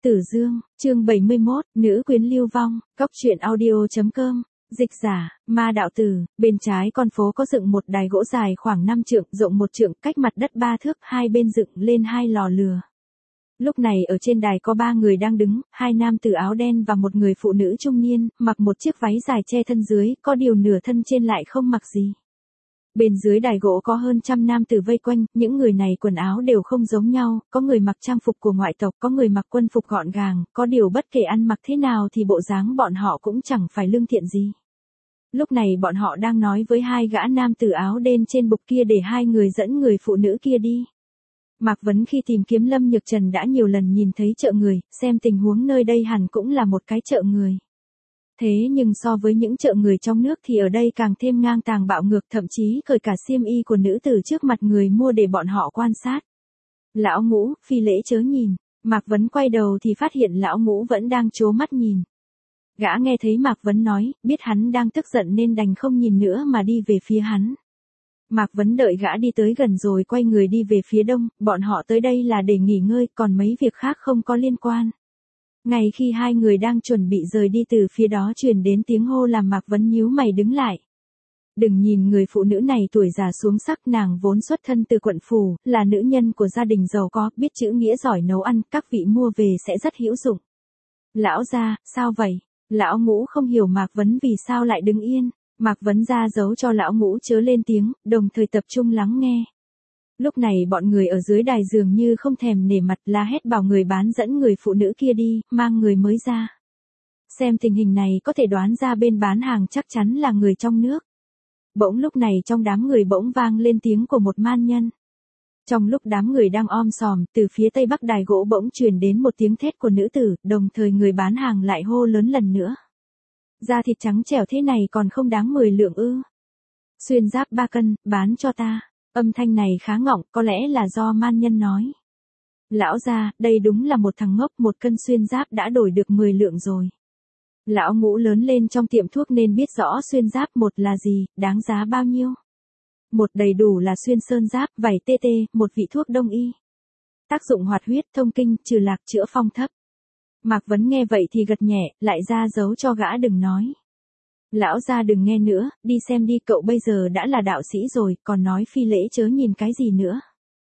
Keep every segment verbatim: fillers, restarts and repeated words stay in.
Tử Dương, chương bảy mươi mốt, Nữ quyến lưu vong, Cóc truyện audio chấm com, dịch giả, Ma đạo tử, bên trái con phố có dựng một đài gỗ dài khoảng năm trượng, rộng một trượng, cách mặt đất ba thước, hai bên dựng lên hai lò lửa. Lúc này ở trên đài có ba người đang đứng, hai nam tử áo đen và một người phụ nữ trung niên, mặc một chiếc váy dài che thân dưới, có điều nửa thân trên lại không mặc gì. Bên dưới đài gỗ có hơn trăm nam tử vây quanh, những người này quần áo đều không giống nhau, có người mặc trang phục của ngoại tộc, có người mặc quân phục gọn gàng, có điều bất kể ăn mặc thế nào thì bộ dáng bọn họ cũng chẳng phải lương thiện gì. Lúc này bọn họ đang nói với hai gã nam tử áo đen trên bục kia để hai người dẫn người phụ nữ kia đi. Mạc Vấn khi tìm kiếm Lâm Nhược Trần đã nhiều lần nhìn thấy chợ người, xem tình huống nơi đây hẳn cũng là một cái chợ người. Thế nhưng so với những chợ người trong nước thì ở đây càng thêm ngang tàng bạo ngược, thậm chí cởi cả xiêm y của nữ tử trước mặt người mua để bọn họ quan sát. Lão Ngũ, phi lễ chớ nhìn. Mạc Vấn quay đầu thì phát hiện Lão Ngũ vẫn đang trố mắt nhìn. Gã nghe thấy Mạc Vấn nói, biết hắn đang tức giận nên đành không nhìn nữa mà đi về phía hắn. Mạc Vấn đợi gã đi tới gần rồi quay người đi về phía đông, bọn họ tới đây là để nghỉ ngơi, còn mấy việc khác không có liên quan. Ngay khi hai người đang chuẩn bị rời đi từ phía đó truyền đến tiếng hô làm Mạc Vấn nhíu mày đứng lại. Đừng nhìn người phụ nữ này tuổi già xuống sắc, nàng vốn xuất thân từ quận phủ, là nữ nhân của gia đình giàu có, biết chữ nghĩa, giỏi nấu ăn, các vị mua về sẽ rất hữu dụng. Lão gia, sao vậy? Lão Ngũ không hiểu Mạc Vấn vì sao lại đứng yên. Mạc Vấn ra dấu cho Lão Ngũ chớ lên tiếng, đồng thời tập trung lắng nghe. Lúc này bọn người ở dưới đài dường như không thèm nể mặt, la hét bảo người bán dẫn người phụ nữ kia đi, mang người mới ra. Xem tình hình này có thể đoán ra bên bán hàng chắc chắn là người trong nước. Bỗng lúc này trong đám người bỗng vang lên tiếng của một man nhân. Trong lúc đám người đang om sòm, từ phía tây bắc đài gỗ bỗng truyền đến một tiếng thét của nữ tử, đồng thời người bán hàng lại hô lớn lần nữa. Da thịt trắng trẻo thế này còn không đáng mười lượng ư? Xuyên giáp ba cân, bán cho ta. Âm thanh này khá ngọng, có lẽ là do man nhân nói. Lão gia, đây đúng là một thằng ngốc, một cân xuyên giáp đã đổi được mười lượng rồi. Lão Ngũ lớn lên trong tiệm thuốc nên biết rõ xuyên giáp một là gì, đáng giá bao nhiêu. Một đầy đủ là xuyên sơn giáp, vảy tê tê, một vị thuốc đông y. Tác dụng hoạt huyết, thông kinh, trừ lạc, chữa phong thấp. Mạc Vấn nghe vậy thì gật nhẹ, lại ra dấu cho gã đừng nói. Lão gia đừng nghe nữa, đi xem đi, cậu bây giờ đã là đạo sĩ rồi, còn nói phi lễ chớ nhìn cái gì nữa.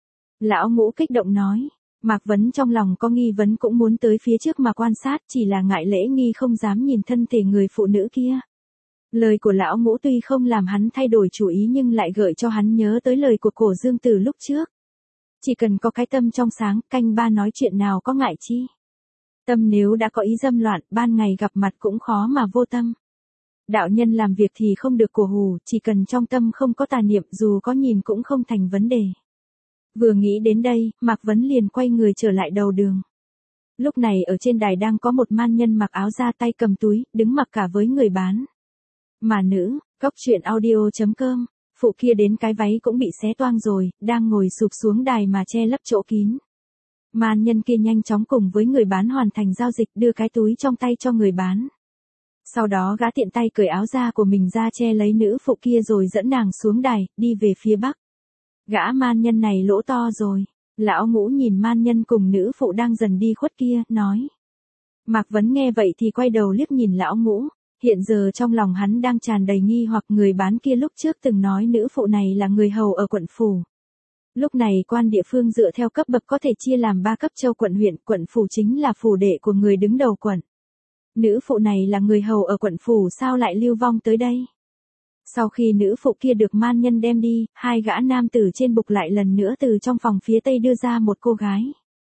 Lão Ngũ kích động nói. Mạc Vấn trong lòng có nghi vấn cũng muốn tới phía trước mà quan sát, chỉ là ngại lễ nghi không dám nhìn thân thể người phụ nữ kia. Lời của Lão Ngũ tuy không làm hắn thay đổi chủ ý nhưng lại gợi cho hắn nhớ tới lời của Cổ Dương Tử lúc trước. Chỉ cần có cái tâm trong sáng, canh ba nói chuyện nào có ngại chi. Tâm nếu đã có ý dâm loạn, ban ngày gặp mặt cũng khó mà vô tâm. Đạo nhân làm việc thì không được cổ hủ, chỉ cần trong tâm không có tà niệm, dù có nhìn cũng không thành vấn đề. Vừa nghĩ đến đây, Mạc Vấn liền quay người trở lại đầu đường. Lúc này ở trên đài đang có một man nhân mặc áo da, tay cầm túi, đứng mặc cả với người bán. Mà nữ, Cóc truyện audio chấm com, phụ kia đến cái váy cũng bị xé toang rồi, đang ngồi sụp xuống đài mà che lấp chỗ kín. Man nhân kia nhanh chóng cùng với người bán hoàn thành giao dịch, đưa cái túi trong tay cho người bán. Sau đó gã tiện tay cởi áo da của mình ra che lấy nữ phụ kia rồi dẫn nàng xuống đài, đi về phía bắc. Gã man nhân này lỗ to rồi. Lão Ngũ nhìn man nhân cùng nữ phụ đang dần đi khuất kia, nói. Mạc Vấn nghe vậy thì quay đầu liếc nhìn Lão Ngũ. Hiện giờ trong lòng hắn đang tràn đầy nghi hoặc, người bán kia lúc trước từng nói nữ phụ này là người hầu ở quận phủ. Lúc này quan địa phương dựa theo cấp bậc có thể chia làm ba cấp: châu, quận, huyện. Quận phủ chính là phủ đệ của người đứng đầu quận. Nữ phụ này là người hầu ở quận phủ, sao lại lưu vong tới đây? Sau khi nữ phụ kia được man nhân đem đi, hai gã nam tử trên bục lại lần nữa từ trong phòng phía tây đưa ra một cô gái.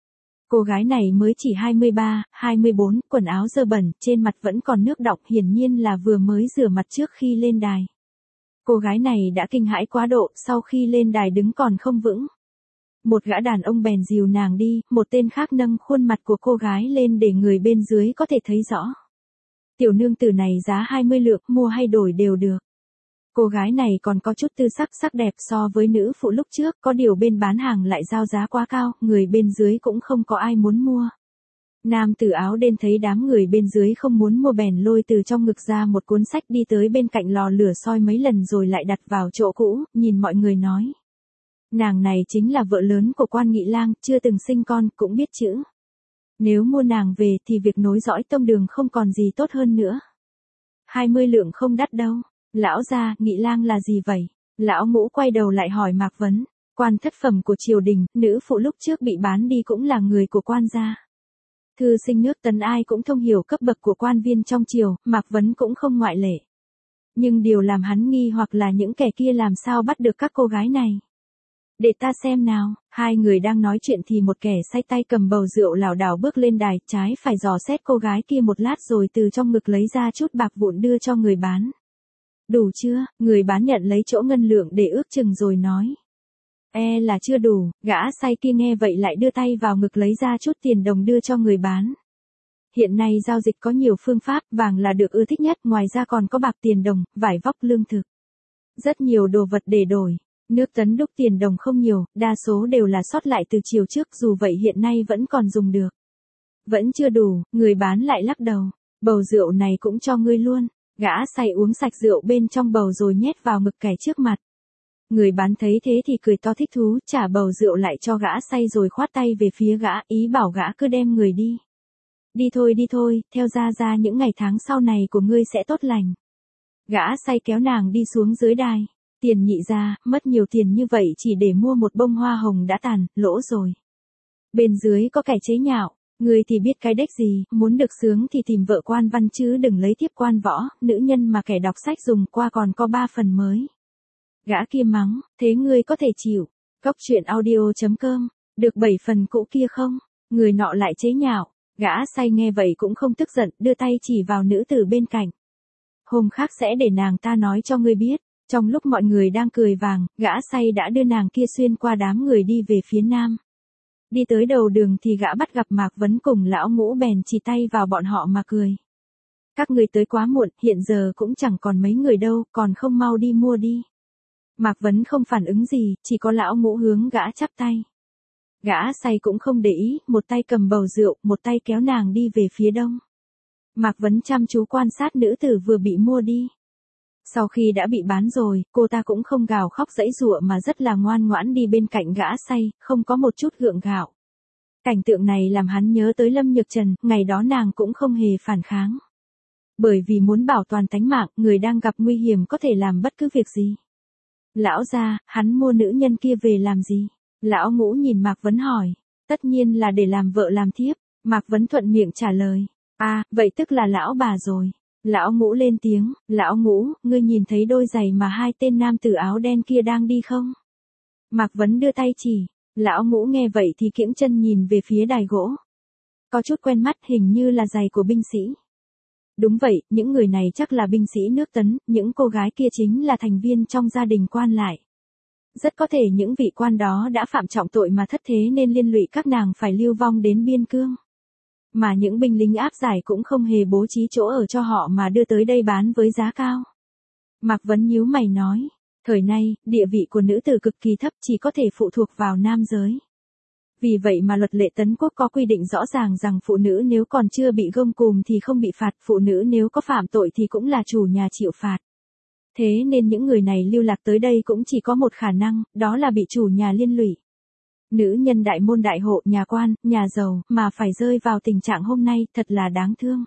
Cô gái này mới chỉ hai mươi ba, hai mươi bốn, quần áo dơ bẩn, trên mặt vẫn còn nước đọng, hiển nhiên là vừa mới rửa mặt trước khi lên đài. Cô gái này đã kinh hãi quá độ, sau khi lên đài đứng còn không vững. Một gã đàn ông bèn dìu nàng đi, một tên khác nâng khuôn mặt của cô gái lên để người bên dưới có thể thấy rõ. Tiểu nương tử này giá hai mươi lượng, mua hay đổi đều được. Cô gái này còn có chút tư sắc, sắc đẹp so với nữ phụ lúc trước, có điều bên bán hàng lại giao giá quá cao, người bên dưới cũng không có ai muốn mua. Nam tử áo đen thấy đám người bên dưới không muốn mua bèn lôi từ trong ngực ra một cuốn sách, đi tới bên cạnh lò lửa soi mấy lần rồi lại đặt vào chỗ cũ, nhìn mọi người nói. Nàng này chính là vợ lớn của quan nghị lang, chưa từng sinh con, cũng biết chữ. Nếu mua nàng về thì việc nối dõi tông đường không còn gì tốt hơn nữa. hai mươi lượng không đắt đâu. Lão gia, Nghị lang là gì vậy? Lão Ngũ quay đầu lại hỏi Mạc Vấn. Quan thất phẩm của triều đình, nữ phụ lúc trước bị bán đi cũng là người của quan gia. Thư sinh nước Tấn ai cũng thông hiểu cấp bậc của quan viên trong triều, Mạc Vấn cũng không ngoại lệ. Nhưng điều làm hắn nghi hoặc là những kẻ kia làm sao bắt được các cô gái này. Để ta xem nào, hai người đang nói chuyện thì một kẻ say tay cầm bầu rượu lảo đảo bước lên đài, trái phải dò xét cô gái kia một lát rồi từ trong ngực lấy ra chút bạc vụn đưa cho người bán. Đủ chưa? Người bán nhận lấy chỗ ngân lượng để ước chừng rồi nói. E là chưa đủ, gã say kia nghe vậy lại đưa tay vào ngực lấy ra chút tiền đồng đưa cho người bán. Hiện nay giao dịch có nhiều phương pháp, vàng là được ưa thích nhất, ngoài ra còn có bạc tiền đồng, vải vóc lương thực. Rất nhiều đồ vật để đổi. Nước Tấn đúc tiền đồng không nhiều, đa số đều là sót lại từ chiều trước, dù vậy hiện nay vẫn còn dùng được. Vẫn chưa đủ, người bán lại lắc đầu. Bầu rượu này cũng cho ngươi luôn. Gã say uống sạch rượu bên trong bầu rồi nhét vào ngực kẻ trước mặt. Người bán thấy thế thì cười to thích thú, trả bầu rượu lại cho gã say rồi khoát tay về phía gã, ý bảo gã cứ đem người đi. Đi thôi đi thôi, theo ra ra những ngày tháng sau này của ngươi sẽ tốt lành. Gã say kéo nàng đi xuống dưới đài. Tiền nhị ra, mất nhiều tiền như vậy chỉ để mua một bông hoa hồng đã tàn, lỗ rồi. Bên dưới có kẻ chế nhạo, ngươi thì biết cái đếch gì, muốn được sướng thì tìm vợ quan văn chứ đừng lấy tiếp quan võ, nữ nhân mà kẻ đọc sách dùng qua còn có ba phần mới. Gã kia mắng, thế ngươi có thể chịu. Cốc truyện audio chấm com, được bảy phần cũ kia không? Người nọ lại chế nhạo, gã say nghe vậy cũng không tức giận, đưa tay chỉ vào nữ tử bên cạnh. Hôm khác sẽ để nàng ta nói cho ngươi biết. Trong lúc mọi người đang cười vàng, gã say đã đưa nàng kia xuyên qua đám người đi về phía nam. Đi tới đầu đường thì gã bắt gặp Mạc Vấn cùng lão Ngũ bèn chỉ tay vào bọn họ mà cười. Các người tới quá muộn, hiện giờ cũng chẳng còn mấy người đâu, còn không mau đi mua đi. Mạc Vấn không phản ứng gì, chỉ có lão Ngũ hướng gã chắp tay. Gã say cũng không để ý, một tay cầm bầu rượu, một tay kéo nàng đi về phía đông. Mạc Vấn chăm chú quan sát nữ tử vừa bị mua đi. Sau khi đã bị bán rồi, cô ta cũng không gào khóc giãy giụa mà rất là ngoan ngoãn đi bên cạnh gã say, không có một chút gượng gạo. Cảnh tượng này làm hắn nhớ tới Lâm Nhược Trần, ngày đó nàng cũng không hề phản kháng. Bởi vì muốn bảo toàn tánh mạng, người đang gặp nguy hiểm có thể làm bất cứ việc gì. Lão gia, hắn mua nữ nhân kia về làm gì? Lão Ngũ nhìn Mạc Vấn hỏi. Tất nhiên là để làm vợ làm thiếp. Mạc Vấn thuận miệng trả lời. À, vậy tức là lão bà rồi. Lão Ngũ lên tiếng, lão Ngũ, ngươi nhìn thấy đôi giày mà hai tên nam tử áo đen kia đang đi không? Mạc Vấn đưa tay chỉ, lão Ngũ nghe vậy thì kiễng chân nhìn về phía đài gỗ. Có chút quen mắt, hình như là giày của binh sĩ. Đúng vậy, những người này chắc là binh sĩ nước Tấn, những cô gái kia chính là thành viên trong gia đình quan lại. Rất có thể những vị quan đó đã phạm trọng tội mà thất thế nên liên lụy các nàng phải lưu vong đến biên cương. Mà những binh lính áp giải cũng không hề bố trí chỗ ở cho họ mà đưa tới đây bán với giá cao. Mạc Vấn nhíu mày nói, thời nay, địa vị của nữ tử cực kỳ thấp chỉ có thể phụ thuộc vào nam giới. Vì vậy mà luật lệ Tấn Quốc có quy định rõ ràng rằng phụ nữ nếu còn chưa bị gông cùm thì không bị phạt, phụ nữ nếu có phạm tội thì cũng là chủ nhà chịu phạt. Thế nên những người này lưu lạc tới đây cũng chỉ có một khả năng, đó là bị chủ nhà liên lụy. Nữ nhân đại môn đại hộ, nhà quan, nhà giàu, mà phải rơi vào tình trạng hôm nay, thật là đáng thương.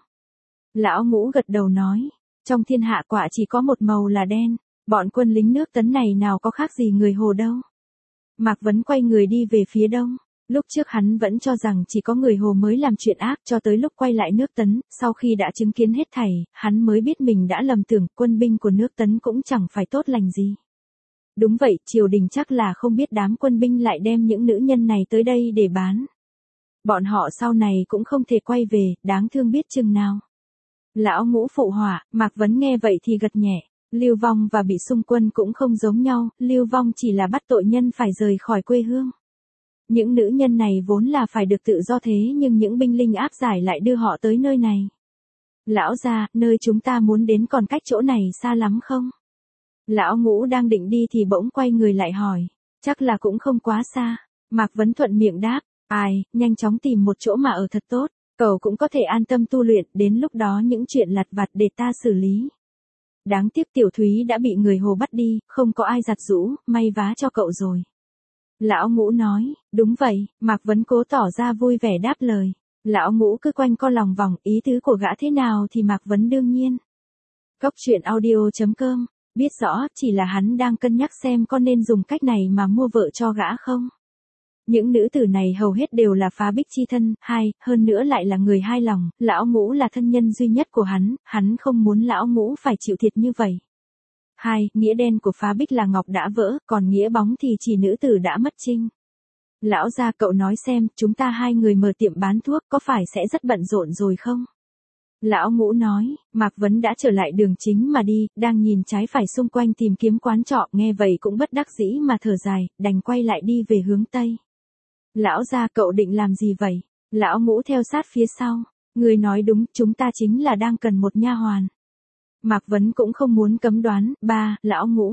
Lão Ngũ gật đầu nói, trong thiên hạ quả chỉ có một màu là đen, bọn quân lính nước Tấn này nào có khác gì người Hồ đâu. Mạc Vấn quay người đi về phía đông, lúc trước hắn vẫn cho rằng chỉ có người Hồ mới làm chuyện ác, cho tới lúc quay lại nước Tấn, sau khi đã chứng kiến hết thảy, hắn mới biết mình đã lầm tưởng, quân binh của nước Tấn cũng chẳng phải tốt lành gì. Đúng vậy, triều đình chắc là không biết đám quân binh lại đem những nữ nhân này tới đây để bán. Bọn họ sau này cũng không thể quay về, đáng thương biết chừng nào. Lão Ngũ phụ họa, Mạc Vấn nghe vậy thì gật nhẹ, lưu vong và bị xung quân cũng không giống nhau, lưu vong chỉ là bắt tội nhân phải rời khỏi quê hương. Những nữ nhân này vốn là phải được tự do thế nhưng những binh lính áp giải lại đưa họ tới nơi này. Lão gia, nơi chúng ta muốn đến còn cách chỗ này xa lắm không? Lão Ngũ đang định đi thì bỗng quay người lại hỏi, chắc là cũng không quá xa. Mạc Vấn thuận miệng đáp, ai, nhanh chóng tìm một chỗ mà ở thật tốt, cậu cũng có thể an tâm tu luyện, đến lúc đó những chuyện lặt vặt để ta xử lý. Đáng tiếc Tiểu Thúy đã bị người Hồ bắt đi, không có ai giặt giũ, may vá cho cậu rồi. Lão Ngũ nói, đúng vậy, Mạc Vấn cố tỏ ra vui vẻ đáp lời. Lão Ngũ cứ quanh co lòng vòng, ý tứ của gã thế nào thì Mạc Vấn đương nhiên. Cốc truyện audio chấm com, biết rõ chỉ là hắn đang cân nhắc xem có nên dùng cách này mà mua vợ cho gã không. Những nữ tử này hầu hết đều là phá bích chi thân, hai, hơn nữa lại là người hai lòng, Lão Ngũ là thân nhân duy nhất của hắn, hắn không muốn Lão Ngũ phải chịu thiệt như vậy. Hai, nghĩa đen của phá bích là ngọc đã vỡ, còn nghĩa bóng thì chỉ nữ tử đã mất trinh. Lão gia cậu nói xem, chúng ta hai người mở tiệm bán thuốc có phải sẽ rất bận rộn rồi không? Lão Ngũ nói, Mạc Vấn đã trở lại đường chính mà đi, đang nhìn trái phải xung quanh tìm kiếm quán trọ, nghe vậy cũng bất đắc dĩ mà thở dài, đành quay lại đi về hướng Tây. Lão gia cậu định làm gì vậy? Lão Ngũ theo sát phía sau, người nói đúng, chúng ta chính là đang cần một nha hoàn. Mạc Vấn cũng không muốn cấm đoán, ba, Lão Ngũ.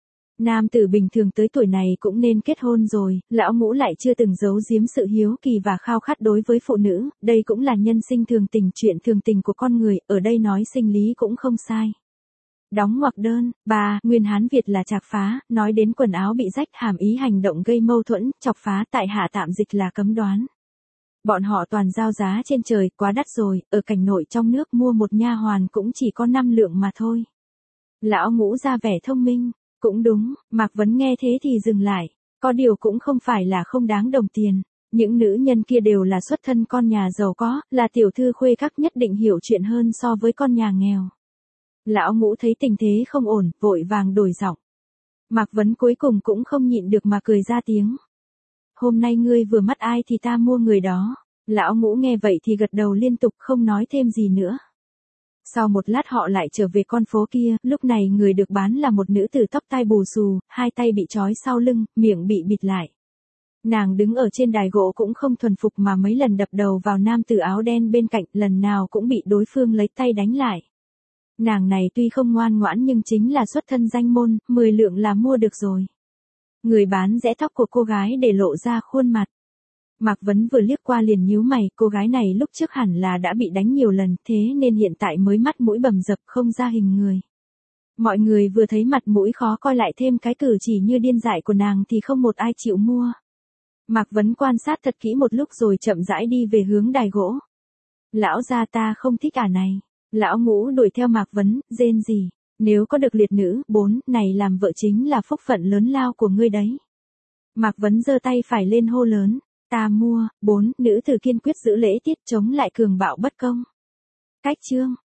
Nam tử bình thường tới tuổi này cũng nên kết hôn rồi, Lão Ngũ lại chưa từng giấu giếm sự hiếu kỳ và khao khát đối với phụ nữ, đây cũng là nhân sinh thường tình, chuyện thường tình của con người, ở đây nói sinh lý cũng không sai. Đóng ngoặc đơn, ba, Nguyên Hán Việt là chạc phá, nói đến quần áo bị rách hàm ý hành động gây mâu thuẫn, chọc phá tại hạ tạm dịch là cấm đoán. Bọn họ toàn giao giá trên trời, quá đắt rồi, ở cảnh nội trong nước mua một nha hoàn cũng chỉ có năm lượng mà thôi. Lão Ngũ ra vẻ thông minh. Cũng đúng, Mạc Vấn nghe thế thì dừng lại, có điều cũng không phải là không đáng đồng tiền, những nữ nhân kia đều là xuất thân con nhà giàu có, là tiểu thư khuê các nhất định hiểu chuyện hơn so với con nhà nghèo. Lão Ngũ thấy tình thế không ổn, vội vàng đổi giọng. Mạc Vấn cuối cùng cũng không nhịn được mà cười ra tiếng. Hôm nay ngươi vừa mắt ai thì ta mua người đó. Lão Ngũ nghe vậy thì gật đầu liên tục không nói thêm gì nữa. Sau một lát họ lại trở về con phố kia, lúc này người được bán là một nữ tử tóc tai bù xù, hai tay bị trói sau lưng, miệng bị bịt lại. Nàng đứng ở trên đài gỗ cũng không thuần phục mà mấy lần đập đầu vào nam tử áo đen bên cạnh, lần nào cũng bị đối phương lấy tay đánh lại. Nàng này tuy không ngoan ngoãn nhưng chính là xuất thân danh môn, mười lượng là mua được rồi. Người bán rẽ tóc của cô gái để lộ ra khuôn mặt. Mạc Vấn vừa liếc qua liền nhíu mày, cô gái này lúc trước hẳn là đã bị đánh nhiều lần, thế nên hiện tại mới mắt mũi bầm dập không ra hình người. Mọi người vừa thấy mặt mũi khó coi lại thêm cái cử chỉ như điên dại của nàng thì không một ai chịu mua. Mạc Vấn quan sát thật kỹ một lúc rồi chậm rãi đi về hướng đài gỗ. Lão gia ta không thích ả này. Lão Ngũ đuổi theo Mạc Vấn, rên gì. Nếu có được liệt nữ, bốn, này làm vợ chính là phúc phận lớn lao của ngươi đấy. Mạc Vấn giơ tay phải lên hô lớn. Ta mua, bốn, nữ tử kiên quyết giữ lễ tiết chống lại cường bạo bất công. Cách chương.